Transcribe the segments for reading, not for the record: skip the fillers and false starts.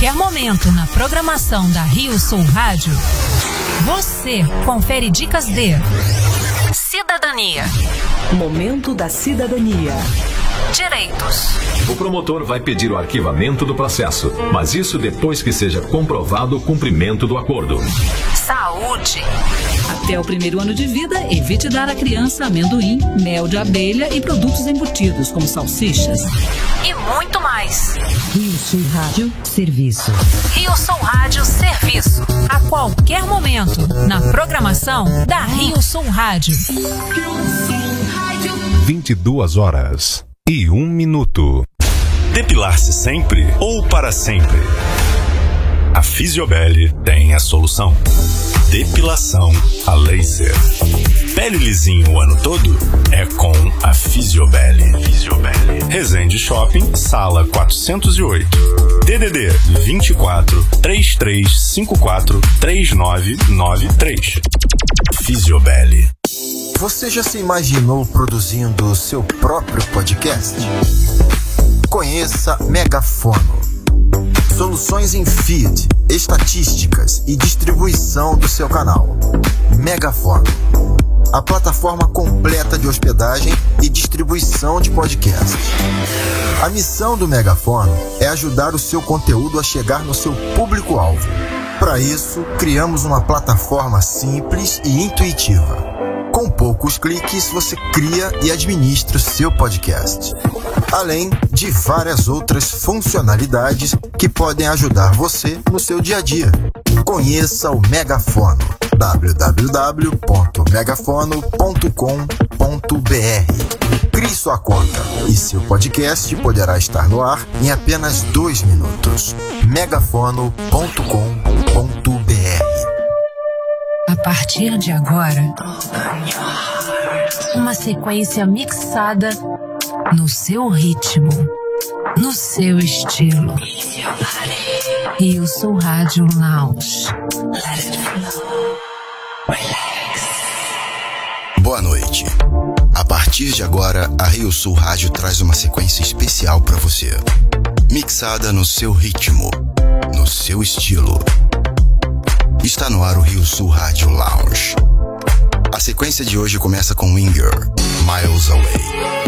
qualquer momento na programação da Rio Sul Rádio, você confere dicas de cidadania. Momento da cidadania. Direitos. O promotor vai pedir o arquivamento do processo, mas isso depois que seja comprovado o cumprimento do acordo. Saúde. Até o primeiro ano de vida, evite dar à criança amendoim, mel de abelha e produtos embutidos, como salsichas. E muito mais. Rio Sul Rádio Serviço. Rio Sul Rádio Serviço. A qualquer momento, na programação da Rio Sul Rádio. 22h01. Depilar-se sempre ou para sempre? A Fisiobel tem a solução. Depilação a laser. Pele lisinho o ano todo? É com a Fisiobel. Resende Shopping, sala 408. DDD 24 3354 3993. Fisiobel. Você já se imaginou produzindo o seu próprio podcast? Conheça Megafono. Soluções em feed, estatísticas e distribuição do seu canal. Megafono. A plataforma completa de hospedagem e distribuição de podcasts. A missão do Megafono é ajudar o seu conteúdo a chegar no seu público-alvo. Para isso, criamos uma plataforma simples e intuitiva. Com poucos cliques, você cria e administra o seu podcast. Além de várias outras funcionalidades que podem ajudar você no seu dia a dia. Conheça o Megafono. www.megafono.com.br. Crie sua conta e seu podcast poderá estar no ar em apenas 2 minutos. megafono.com.br. A partir de agora, uma sequência mixada no seu ritmo, no seu estilo. Rio Sul Rádio Lounge. Let it flow. Relax. Boa noite. A partir de agora, a Rio Sul Rádio traz uma sequência especial para você. Mixada no seu ritmo, no seu estilo. Está no ar o Rio Sul Rádio Lounge. A sequência de hoje começa com Winger, Miles Away.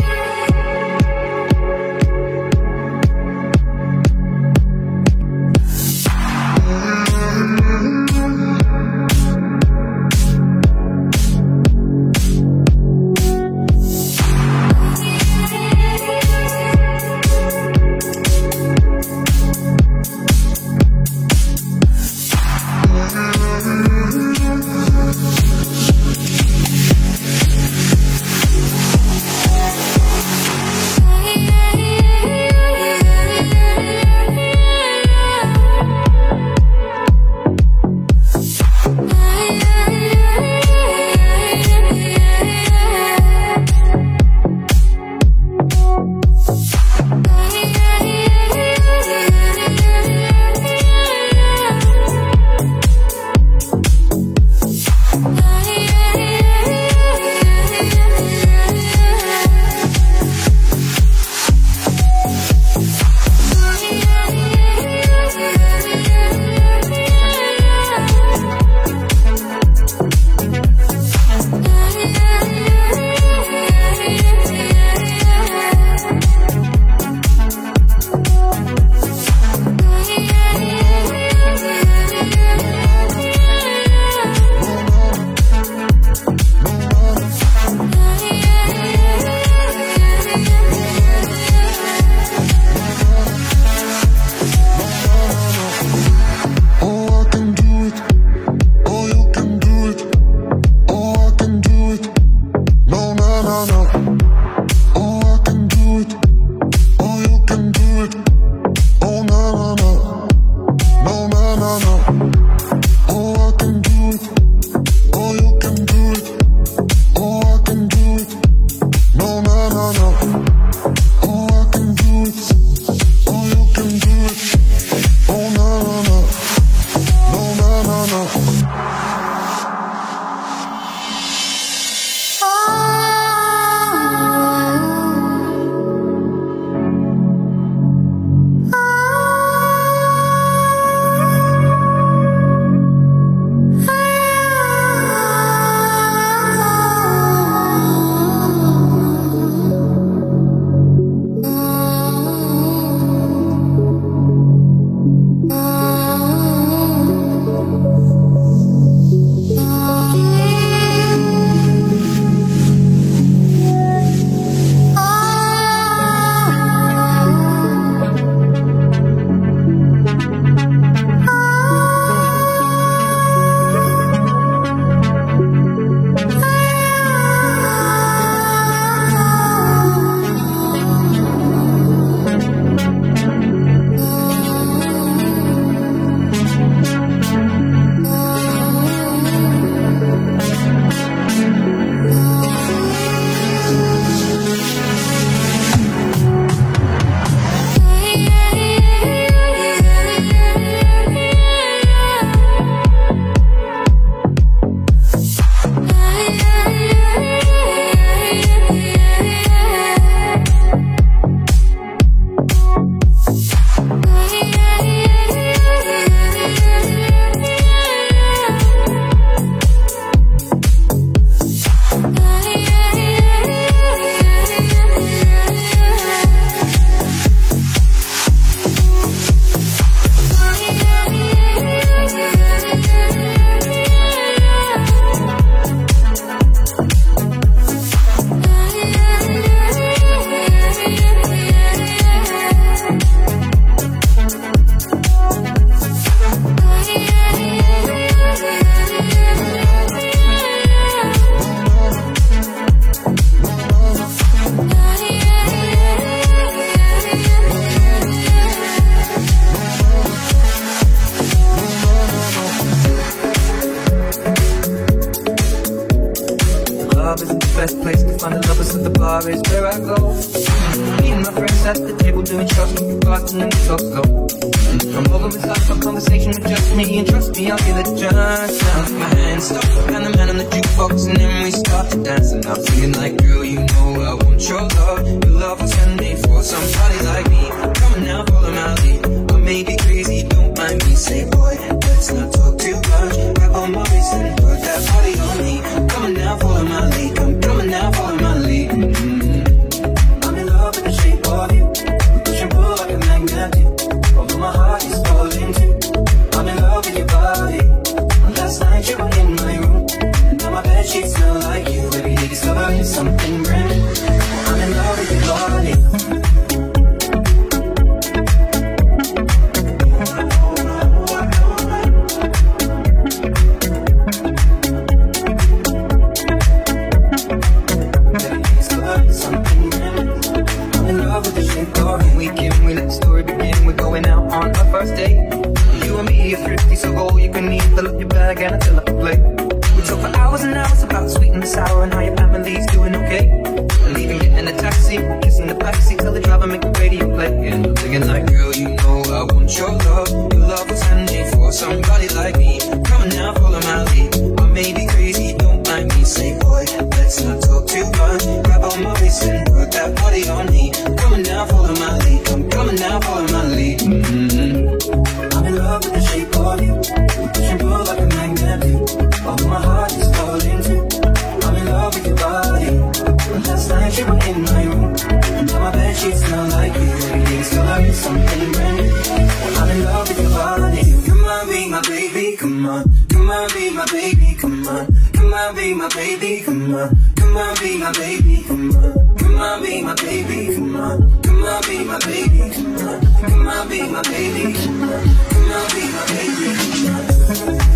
club isn't the best place to find the lovers, so the bar is where I go. Me and my friends at the table doing shots, moving fast and then we talk slow. Come over and start a conversation with just me, and trust me, I'll give it a chance. Now my hands stop, and the man on the jukebox, and then we start to dance. And I'm feeling like, girl, you know I want your love. Your love was handmade for somebody like me. Come on now, follow my lead. I may be crazy, don't mind me. Say, boy, let's not talk too much. Grab on my wrist and put that body on me. Come on now, follow my lead. Come on now, follow my lead. I'm in love with the shape of you. Push and pull like a magnet. Although my heart is falling too. I'm in love with your body. Last night you were in my room. Now my bedsheets smell like you. Every day discovering something brand new. I'm in love with your body. And I fill up the plate. We talk for hours and hours about sweet and sour and how your family's doing okay. And even getting a taxi, kissing the backseat, tell the driver make the radio play. And I'm thinking like, girl, you know I want your love. Your love was handmade for somebody like me. Come on now, follow my lead. I may be crazy, don't mind me. Say, boy, let's not talk too much. Grab on my waist and put that body on me. Come on now, follow my lead. Come on now, follow my lead. I'm in love with the shape of you. Push and pull like a magnet. Although my heart is falling too. I'm in love with your body. Last night you were in my room. Now my bedsheets smell like you. Every day discovering something brand new. I'm in love with your body. Come on, be my baby, come on. Come on, be my baby, come on. Come on, be my baby, come on. Come on, be my baby, come on. Come on, be my baby, come on. Come on, be my baby, come on. Come on, be my baby, come on. Come on, be my baby, come on.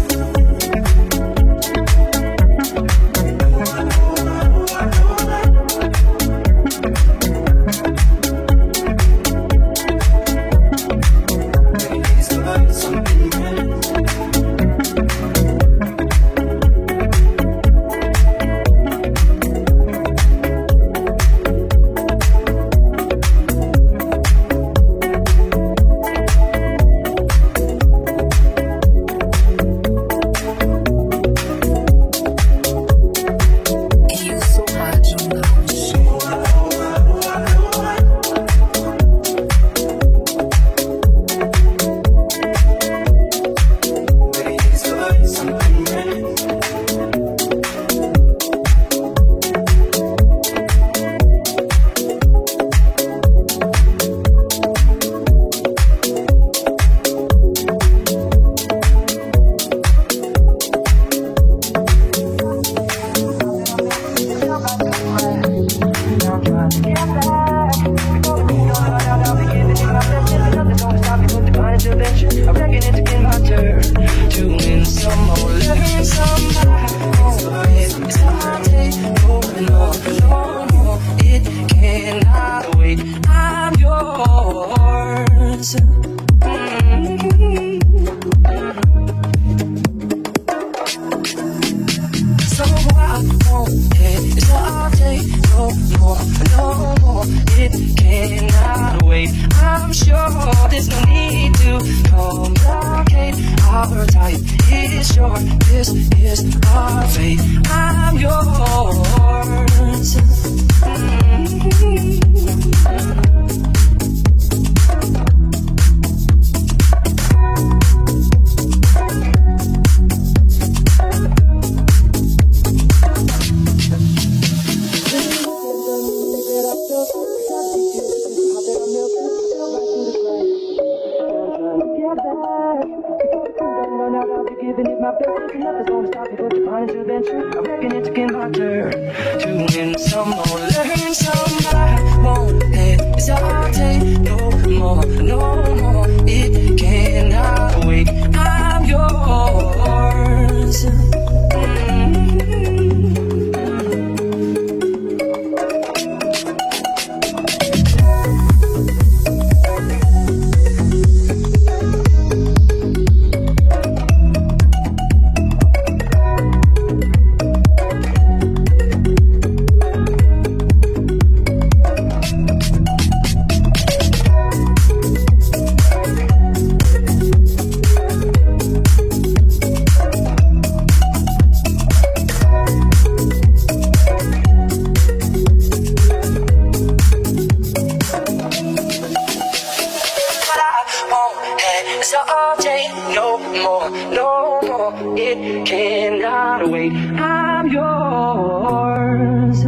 cannot wait. I'm yours.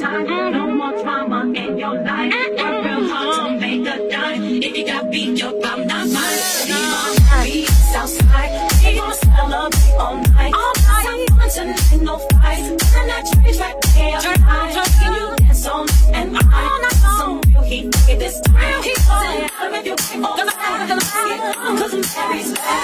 time. No more drama in your life. Work real hard to make a dime. If you got beat, your problem not mine. Be outside. We gon' celebrate all night. Some fun tonight, no fight. And that train's right there. Can you dance on and I some real heat this time. If you break all the time, cause I'm very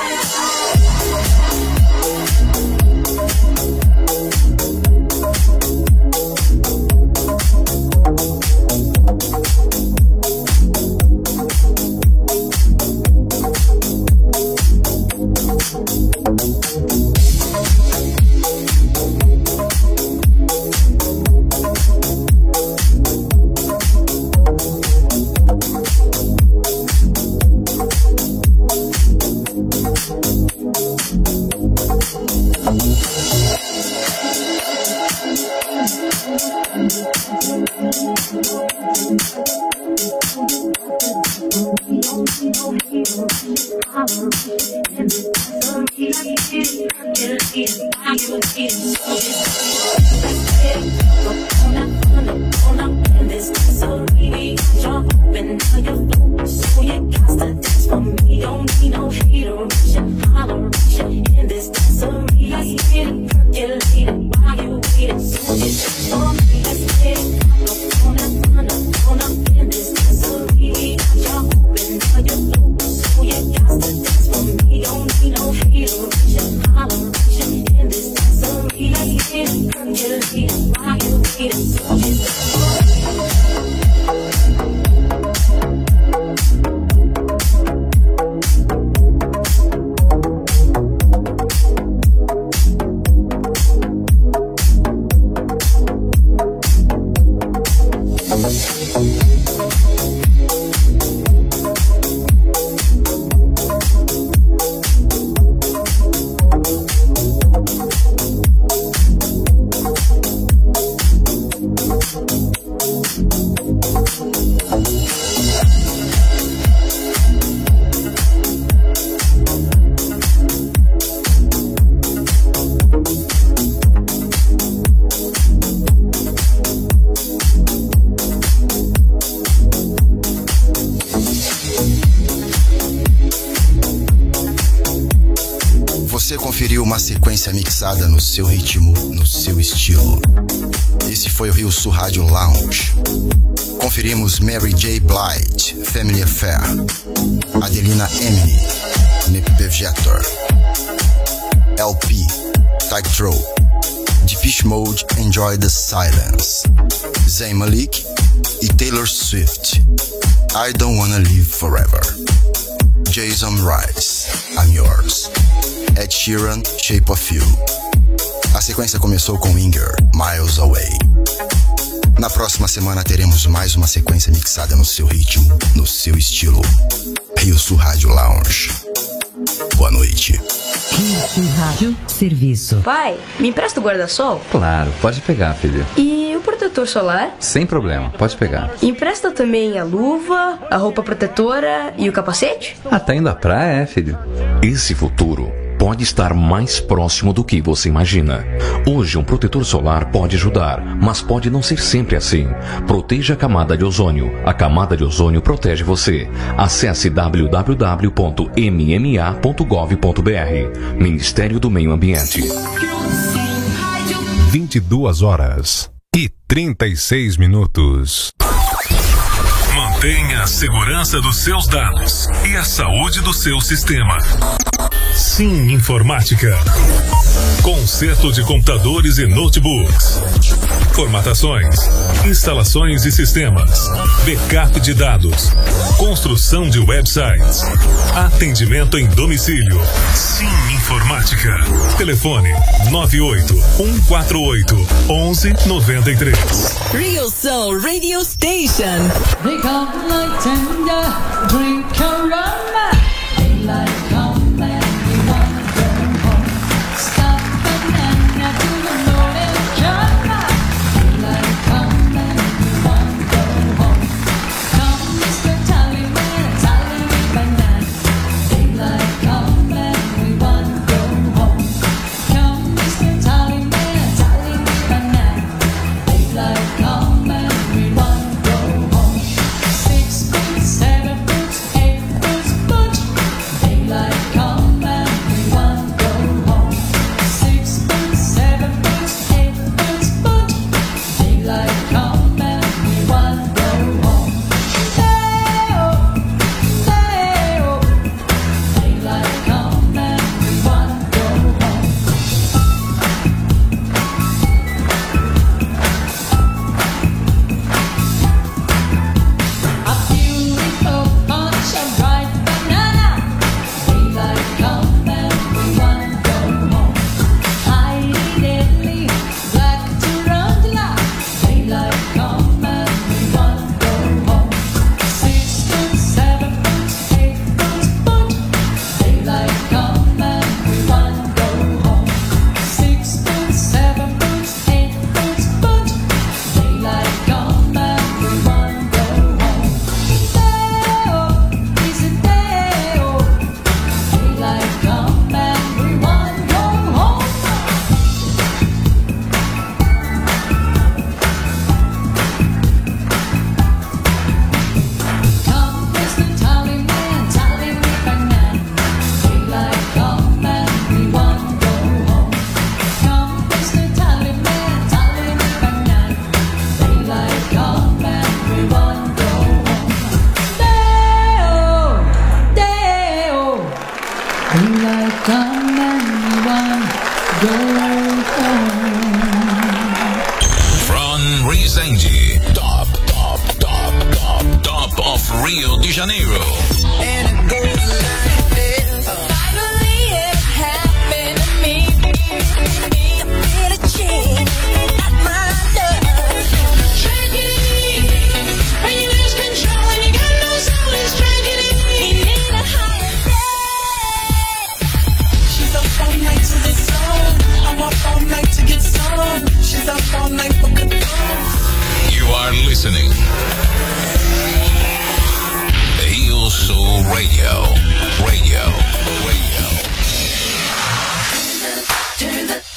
Você conferiu uma sequência mixada no seu ritmo, no seu estilo. Esse foi o Rio Sul Rádio Lounge. Conferimos Mary J. Blige, Family Affair, Adelina Emily, Nip Bevjetor, LP, Tightrope, Depeche Mode, Enjoy the Silence, Zayn Malik e Taylor Swift, I Don't Wanna Live Forever, Jason Mraz, I'm Yours, Ed Sheeran, Shape of You. A sequência começou com Inger, Miles Away. Na próxima semana teremos mais uma sequência mixada no seu ritmo, no seu estilo. Rio Sul Rádio Lounge. Boa noite. Rio Sul Rádio Serviço. Pai, me empresta o guarda-sol? Claro, pode pegar, filho. E o protetor solar? Sem problema, pode pegar. Empresta também a luva, a roupa protetora e o capacete? Ah, tá indo à praia, filho? Esse futuro pode estar mais próximo do que você imagina. Hoje, um protetor solar pode ajudar, mas pode não ser sempre assim. Proteja a camada de ozônio. A camada de ozônio protege você. Acesse www.mma.gov.br. Ministério do Meio Ambiente. 22h36. Mantenha a segurança dos seus dados e a saúde do seu sistema. Sim Informática. Conserto de computadores e notebooks. Formatações, instalações e sistemas, backup de dados, construção de websites, atendimento em domicílio. Sim Informática. Telefone 98-148-1193. Rio Soul Radio Station. They come like tender, drink Corona. Daylight come and we want to go home. Stop banana to the morning drama. Daylight come and we want to go home. Come Mr. Tallyman, tally me banana. Daylight come and we want to go home. Come Mr. Tallyman, tally me banana. Daylight come. Rio de Janeiro. And it goes like this. Finally it happened to me. I feel a chill at my love. Tragedy, when you lose control and you got no soul, it's tragedy. You need a higher depth. She's up all night to the zone. I'm up all night to get some. She's up all night for good fun. You are listening. Rio Soul Radio. Turn the